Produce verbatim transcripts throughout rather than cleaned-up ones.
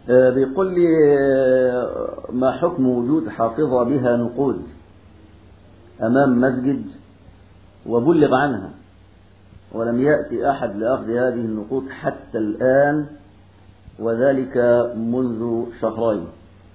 بيقول لي ما حكم وجود حافظة بها نقود أمام مسجد وبلغ عنها ولم يأتي أحد لأخذ هذه النقود حتى الآن وذلك منذ شهرين.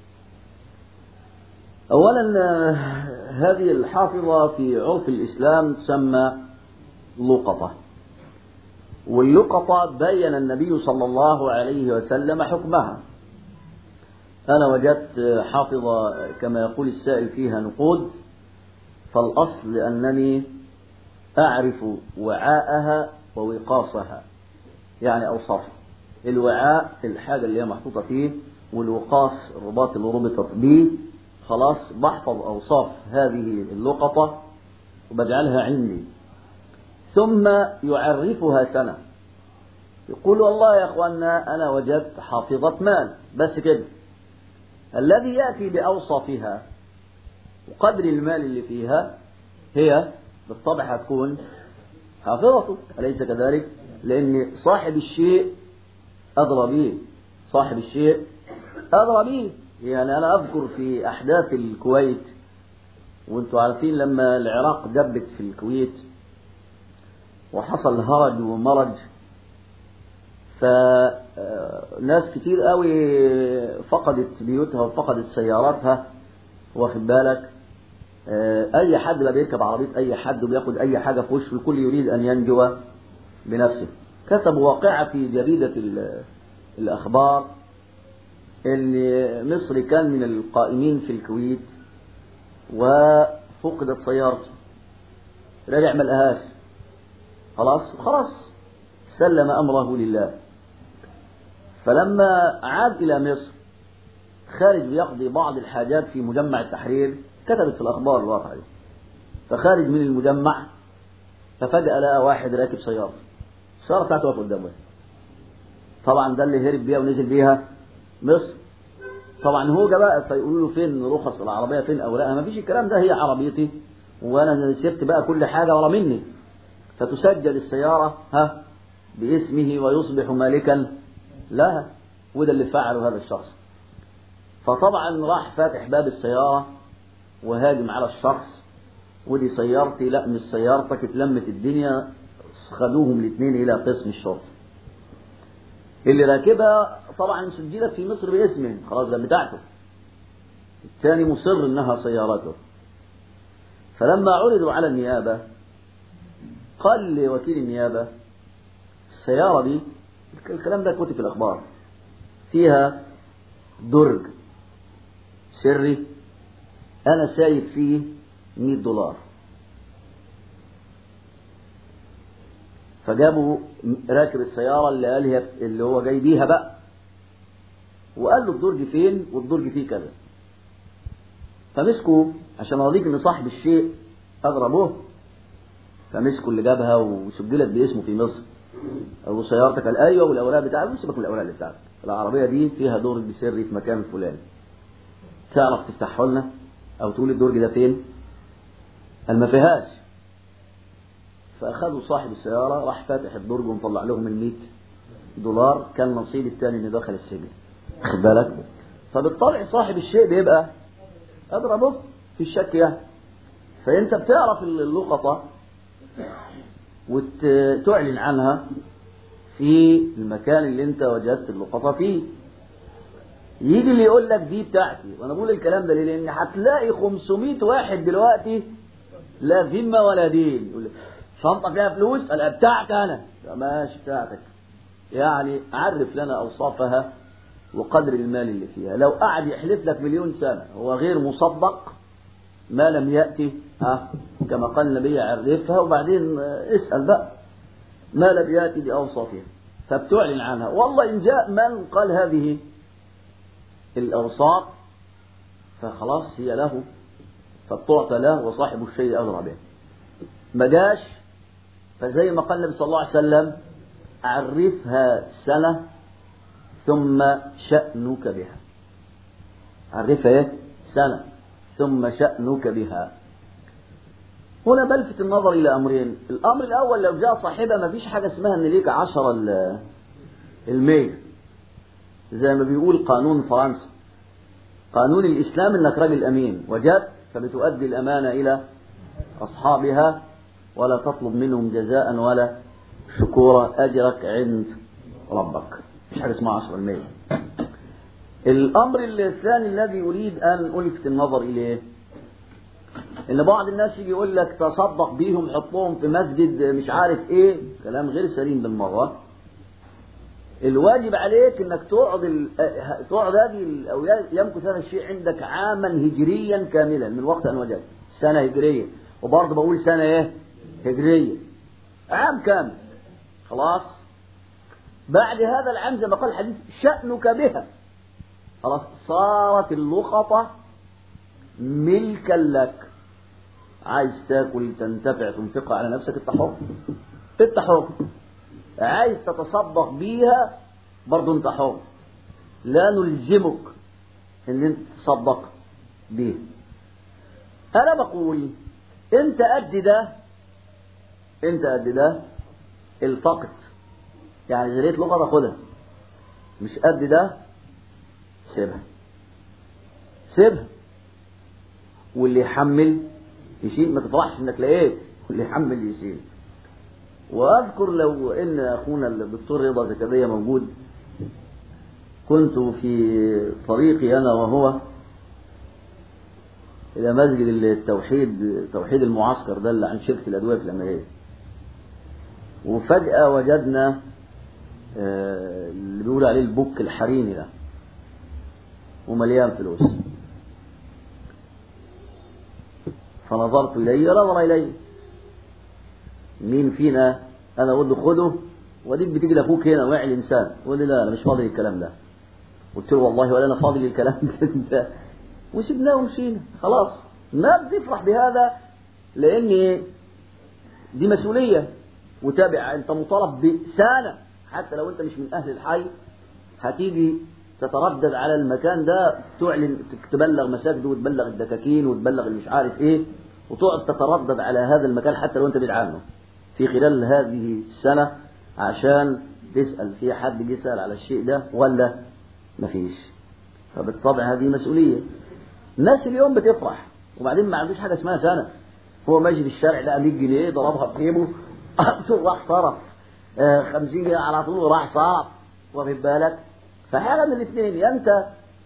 أولا هذه الحافظة في عرف الإسلام تسمى لقطة، واللقطة بين النبي صلى الله عليه وسلم حكمها. أنا وجدت حافظة كما يقول السائل فيها نقود، فالأصل أنني أعرف وعاءها ووقاصها، يعني أوصافها. الوعاء الحاجة اللي هي محطوطة فيه، والوقاص الرباط اللي ربطت به. خلاص بحفظ أوصاف هذه اللقطة وبجعلها عندي، ثم يعرفها سنة، يقول والله يا أخوانا أنا وجدت حافظة مال، بس كده. الذي يأتي بأوصافها وقدر المال اللي فيها هي بالطبع هتكون حافظته، أليس كذلك؟ لأن صاحب الشيء أدرى به، صاحب الشيء أدرى به. يعني أنا أذكر في أحداث الكويت، وانتم عارفين لما العراق دبت في الكويت وحصل هرج ومرج، فناس كتير قوي فقدت بيوتها وفقدت سياراتها، واخد بالك؟ أي حد بقى بيركب عربية أي حد وبياخد أي حاجة في وشه، الكل يريد أن ينجو بنفسه. كتبوا واقعة في جريدة الأخبار اللي مصري كان من القائمين في الكويت وفقدت سيارته، رجع ما لقاهاش، خلاص خلاص سلم أمره لله. فلما عاد إلى مصر خارج بيقضي بعض الحاجات في مجمع التحرير، كتبت في الأخبار الواقع دي، فخارج من المجمع ففجأة لقى واحد راكب سيارة، السيارة بتاعته واقفة قدامه. طبعا ده اللي هرب بيها ونزل بيها مصر. طبعا هو جا بقى فيقولوا له فين رخص العربية، فين أوراقها؟ ما فيش الكلام ده، هي عربيتي وأنا سبت بقى كل حاجة ورا مني. فتسجل السيارة ها باسمه ويصبح مالكا لها، وده اللي فعله هذا الشخص. فطبعا راح فاتح باب السيارة وهاجم على الشخص، ودي سيارتي، لا مش سيارتك، اتلمت الدنيا، خدوهم الاثنين إلى قسم الشرطة. اللي راكبها طبعا سجلت في مصر باسمه، خلاص ده بتاعته، الثاني مصر انها سيارته. فلما عرضوا على النيابة قال لوكيل النيابة السيارة دي، الكلام ده كتب في الأخبار، فيها درج سري أنا سايب فيه مئة دولار. فجابوا راكب السيارة اللي قال هي اللي هو جاي بيها بقى، وقال له الدرج فين، والدرج فيه كذا. فمسكوا عشان اوريك ان صاحب الشيء اضربوه، فمسكوا اللي جابها وسجلت باسمه في مصر. او سيارتك؟ قال ايوه، والاوراق بتاعتك؟ سيبك من الاوراق اللي بتاعتك، العربيه دي فيها درج سري في مكان فلاني، تعرف تفتحه لنا او تقول الدرج ده فين؟ قال ما فيهاش. فاخذوا صاحب السياره راح فاتح الدرج ومطلع لهم المئة دولار، كان نصيب الثاني انه دخل السجن، خد بالك؟ فبالطبع صاحب الشيء بيبقى اضربه في الشك يعني. فانت بتعرف اللقطة وتعلن عنها في المكان اللي انت وجدت اللقطة فيه. يجي اللي يقول لك دي بتاعتي، وانا بقول الكلام ده ليه؟ لان هتلاقي خمسمائة واحد دلوقتي لا ذمة ولا دين، يقول لك شنطة فيها فلوس، قال بتاعك انا، ماشي بتاعتك. يعني عرف لنا اوصافها وقدر المال اللي فيها. لو قعد يحلف لك مليون سنة هو غير مصدق ما لم يأتي ها كما قال النبي عرفها، وبعدين اسأل بقى ما لم يأتي بأوصافها فبتعلن عنها. والله إن جاء من قال هذه الأوصاف فخلاص هي له، فبتعطى له وصاحب الشيء أدرى به. ما جاش فزي ما قال النبي صلى الله عليه وسلم عرفها سنة ثم شأنك بها. عرفها ايه؟ سنة ثم شأنك بها. هنا بلفت النظر إلى أمرين. الأمر الأول لو جاء صاحبها ما فيش حاجة اسمها أن ليك عشرة المية، زي ما بيقول قانون فرنسا، قانون الإسلام إنك راجل أمين، وجدت فبتؤدي الأمانة إلى أصحابها ولا تطلب منهم جزاء ولا شكورا، أجرك عند ربك، مش حاجة اسمها عشرة المية. الأمر الثاني الذي أريد أن ألفت النظر إليه، إن بعض الناس يجي يقول لك تصدق بيهم، حطهم في مسجد مش عارف إيه، كلام غير سليم بالمرة. الواجب عليك إنك تقعد ال... تقعد هذه أو يمكث هذا الشيء عندك عاما هجريا كاملا من وقت أن وجدت، سنة هجرية، وبرضه بقول سنة إيه هجرية، عام كامل خلاص. بعد هذا العام زي ما قال الحديث شأنك بها، خلاص صارت اللقطة ملكا لك. عايز تاكل تنتفع تنفقها على نفسك انت حر، انت حر. عايز تتصدق بيها برضه انت حر، لا نلزمك ان انت تتصدق بيها. انا بقول انت قد ده، انت قد ده التقط، يعني إذا لقيت لقطة خدها، مش قد ده سيبها، سيبها. واللي يحمل يشيل، ما تفرحش انك لقيت، واللي يحمل يشيل. واذكر لو ان اخونا الدكتور رضا زكريا موجود، كنت في طريقي انا وهو الى مسجد التوحيد، توحيد المعسكر ده اللي عن شركة الادوية في الامريكية، وفجأة وجدنا اللي بيقول عليه البوك الحريمي ده ومليان فلوس، فنظرت إليه نظر إليه، مين فينا؟ أنا أقول له خده، وديك بتيجي لأخوك هنا وعي الإنسان، يقول لي لا أنا مش فاضي للكلام ده. قلت له والله ولا أنا فاضي للكلام ده، وسبناه ومشينا خلاص. ما بتفرح بهذا لأن دي مسؤولية، وتابع أنت مطالب بسنة، حتى لو أنت مش من أهل الحي هتيجي تتردد على المكان ده، تعلن تبلغ مساجده وتبلغ الدكاكين وتبلغ المش عارف ايه، وتقعد تتردد على هذا المكان حتى لو انت بعيد عنه في خلال هذه السنة، عشان تسأل في حد يسأل على الشيء ده ولا مفيش. فبالطبع هذه مسؤولية. الناس اليوم بتفرح، وبعدين ما عندوش حاجة اسمها سنة. هو ماشي في الشارع لقى مية جنيه ضربها في جيبه راح صرف خمسين جنيه على طول راح صرف، واخد بالك؟ فحاجة من الاثنين، يا أنت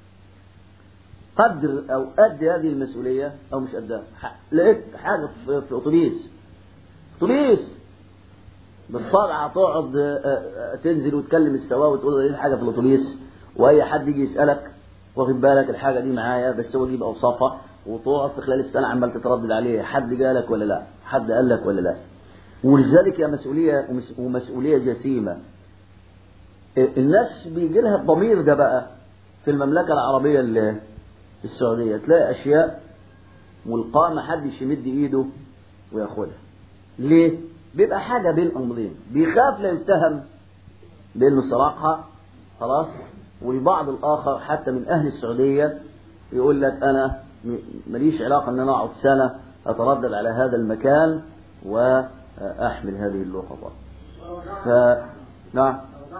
قدر أو أدي هذه المسؤولية أو مش أداها. لقيت حاجة في أتوبيس، أتوبيس بالطبع تقعد تنزل وتكلم السواق وتقول له إيه الحاجة في الأتوبيس، وأي حد يجي يسألك واخد بالك الحاجة دي معايا، بس هو يجيب أوصافها، وتقعد في خلال السنة عمال تتردد عليه، حد قالك ولا لا، حد قال لك ولا لا. ولذلك يا مسؤولية ومسؤولية جسيمة. الناس بيجي لها الضمير ده بقى في المملكة العربية السعودية، تلاقي أشياء ملقاة ما حدش يمد إيده وياخدها. ليه؟ بيبقى حاجة بين أمرين، بيخاف لا يتهم بأنه سرقها خلاص، والبعض الآخر حتى من أهل السعودية يقول لك أنا ماليش علاقة أن أنا أقعد سنة أتردد على هذا المكان وأحمل هذه اللقطة. ف نعم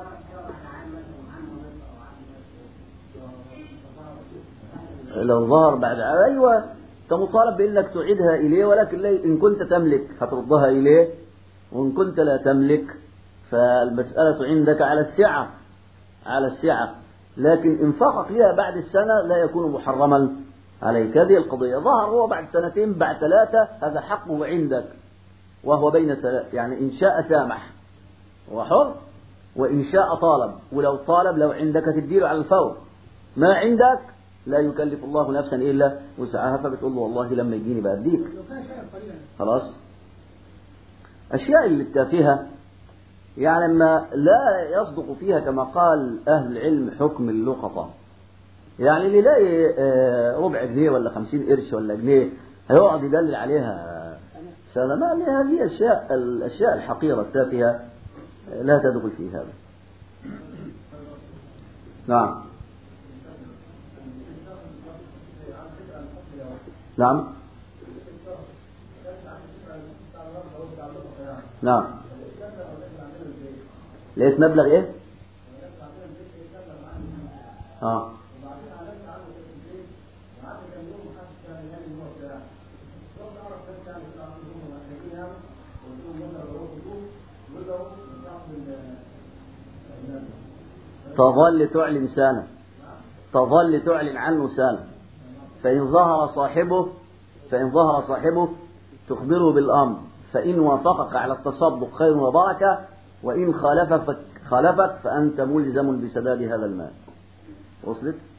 لو ظهر بعد، أيوة أنت مطالب بأنك تعيدها إليه، ولكن إن كنت تملك هتردها إليه، وإن كنت لا تملك فالمسألة عندك على السعة، على السعة. لكن إنفاقك لها بعد السنة لا يكون محرما عليك. هذه القضية. ظهر هو بعد سنتين بعد ثلاثة، هذا حقه عندك، وهو بين ثلاث، يعني إن شاء سامح وحر، وإن شاء طالب، ولو طالب لو عندك تديره على الفور، ما عندك لا يكلف الله نفسا إلا وسعها، فبتقول له والله لما يجيني بأديك خلاص. أشياء اللي التافهة يعني ما لا يصدق فيها كما قال أهل العلم حكم اللقطة، يعني اللي يلاقي ربع جنيه ولا خمسين قرش ولا جنيه هيقعد يدلل عليها سنة، ما هذه أشياء، الأشياء الحقيرة التافهة لا تدخل في هذا. نعم نعم نعم لقيت مبلغ ايه؟ اه وبعدين عملت عنه تسجيل وقعدت كام يوم وحاسس كان يعني ان هو بتاع رحت اعرف ناس يعني كده عندهم محتاجين يعني قلت لهم يلا روحوا شوفوا ورجعوا من تحت ال تظل تعلن سنة، تظل تعلن عنه سنة، فإن ظهر صاحبه فإن ظهر صاحبه تخبره بالأمر، فإن وافقك على التصدق خير وبركة، وإن خالفك خالفك فأنت ملزم بسداد هذا المال. وصلت؟